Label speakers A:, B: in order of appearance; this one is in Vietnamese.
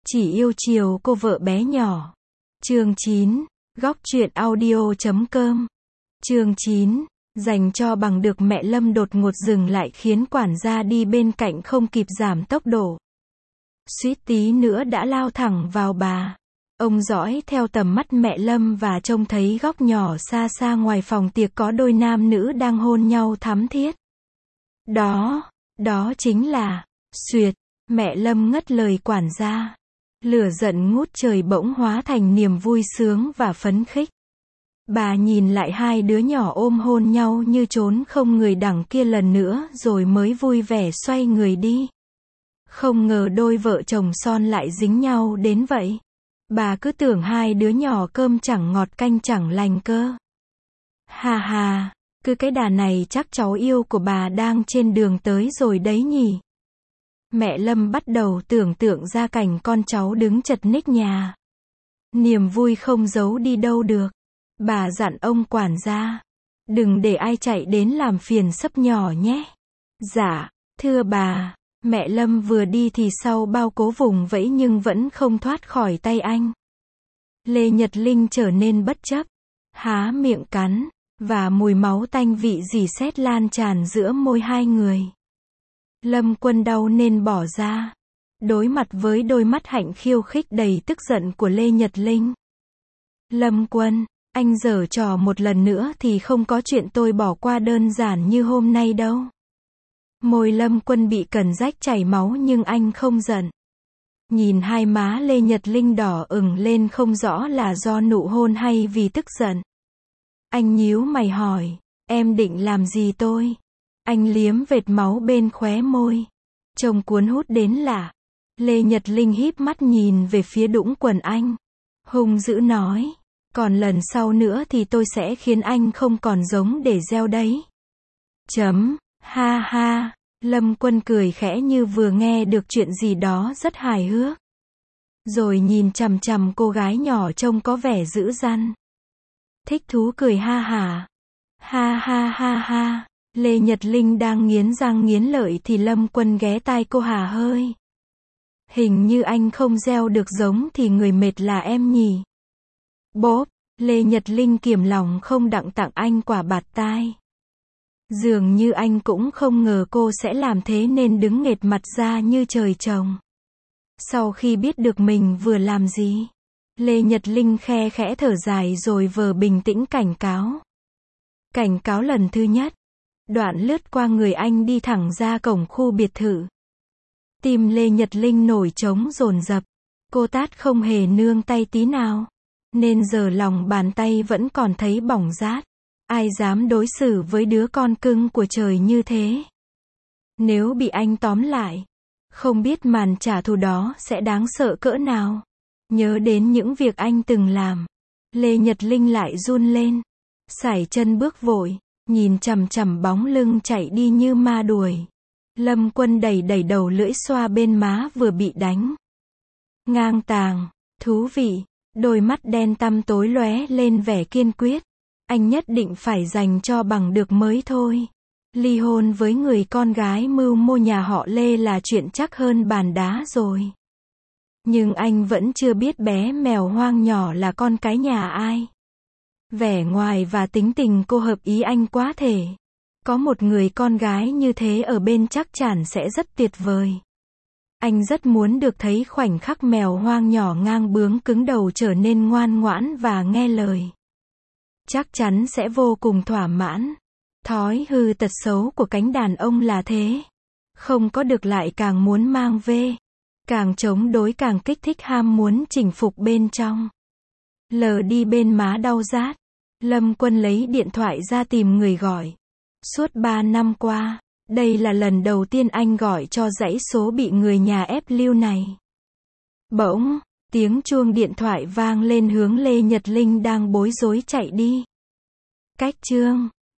A: Chỉ yêu chiều cô vợ bé nhỏ. Chương 9, góc truyện audio.com. Chương 9, dành cho bằng được mẹ Lâm đột ngột dừng lại khiến quản gia đi bên cạnh không kịp giảm tốc độ. Suýt tí nữa đã lao thẳng vào bà. Ông dõi theo tầm mắt mẹ Lâm và trông thấy góc nhỏ xa xa ngoài phòng tiệc có đôi nam nữ đang hôn nhau thắm thiết. Đó chính là, xuyệt, mẹ Lâm ngất lời quản gia. Lửa giận ngút trời bỗng hóa thành niềm vui sướng và phấn khích. Bà nhìn lại hai đứa nhỏ ôm hôn nhau như trốn không người đằng kia lần nữa rồi mới vui vẻ xoay người đi. Không ngờ đôi vợ chồng son lại dính nhau đến vậy. Bà cứ tưởng hai đứa nhỏ cơm chẳng ngọt canh chẳng lành cơ. Ha, cứ cái đà này chắc cháu yêu của bà đang trên đường tới rồi đấy nhỉ. Mẹ Lâm bắt đầu tưởng tượng ra cảnh con cháu đứng chật ních nhà. Niềm vui không giấu đi đâu được. Bà dặn ông quản gia, đừng để ai chạy đến làm phiền sấp nhỏ nhé. Dạ, thưa bà. Mẹ Lâm vừa đi thì sau bao cố vùng vẫy nhưng vẫn không thoát khỏi tay anh. Lê Nhật Linh trở nên bất chấp, há miệng cắn, và mùi máu tanh vị rỉ sét lan tràn giữa môi hai người. Lâm Quân đau nên bỏ ra, đối mặt với đôi mắt hạnh khiêu khích đầy tức giận của Lê Nhật Linh. Lâm Quân, anh giở trò một lần nữa thì không có chuyện tôi bỏ qua đơn giản như hôm nay đâu. Môi Lâm Quân bị cần rách chảy máu nhưng anh không giận. Nhìn hai má Lê Nhật Linh đỏ ửng lên không rõ là do nụ hôn hay vì tức giận. Anh nhíu mày hỏi, em định làm gì tôi? Anh liếm vệt máu bên khóe môi. Trông cuốn hút đến lạ. Lê Nhật Linh híp mắt nhìn về phía đũng quần anh. Hung dữ nói, còn lần sau nữa thì tôi sẽ khiến anh không còn giống để gieo đấy. Ha, Lâm Quân cười khẽ như vừa nghe được chuyện gì đó rất hài hước. Rồi nhìn chằm chằm cô gái nhỏ trông có vẻ dữ dằn. Thích thú cười ha hả. Ha. Lê Nhật Linh đang nghiến răng nghiến lợi thì Lâm Quân ghé tai cô hà hơi. Hình như anh không gieo được giống thì người mệt là em nhỉ. Bốp, Lê Nhật Linh kiềm lòng không đặng tặng anh quả bạt tai. Dường như anh cũng không ngờ cô sẽ làm thế nên đứng nghệt mặt ra như trời trồng. Sau khi biết được mình vừa làm gì, Lê Nhật Linh khe khẽ thở dài rồi vờ bình tĩnh cảnh cáo. Cảnh cáo lần thứ nhất. Đoạn lướt qua người anh đi thẳng ra cổng khu biệt thự. Tim Lê Nhật Linh nổi trống dồn dập. Cô tát không hề nương tay tí nào. Nên giờ lòng bàn tay vẫn còn thấy bỏng rát. Ai dám đối xử với đứa con cưng của trời như thế? Nếu bị anh tóm lại, không biết màn trả thù đó sẽ đáng sợ cỡ nào. Nhớ đến những việc anh từng làm, Lê Nhật Linh lại run lên. Sải chân bước vội, nhìn chằm chằm bóng lưng chạy đi như ma đuổi. Lâm Quân đẩy đầu lưỡi xoa bên má vừa bị đánh. Ngang tàng, thú vị, đôi mắt đen tăm tối lóe lên vẻ kiên quyết. Anh nhất định phải dành cho bằng được mới thôi. Ly hôn với người con gái mưu mô nhà họ Lê là chuyện chắc hơn bàn đá rồi. Nhưng anh vẫn chưa biết bé mèo hoang nhỏ là con cái nhà ai. Vẻ ngoài và tính tình cô hợp ý anh quá thể. Có một người con gái như thế ở bên chắc chắn sẽ rất tuyệt vời. Anh rất muốn được thấy khoảnh khắc mèo hoang nhỏ ngang bướng cứng đầu trở nên ngoan ngoãn và nghe lời. Chắc chắn sẽ vô cùng thỏa mãn. Thói hư tật xấu của cánh đàn ông là thế. Không có được lại càng muốn mang về. Càng chống đối càng kích thích ham muốn chinh phục bên trong. Lờ đi bên má đau rát. Lâm Quân lấy điện thoại ra tìm người gọi. Suốt 3 năm qua, đây là lần đầu tiên anh gọi cho dãy số bị người nhà ép lưu này. Bỗng, tiếng chuông điện thoại vang lên hướng Lê Nhật Linh đang bối rối chạy đi. Cách chương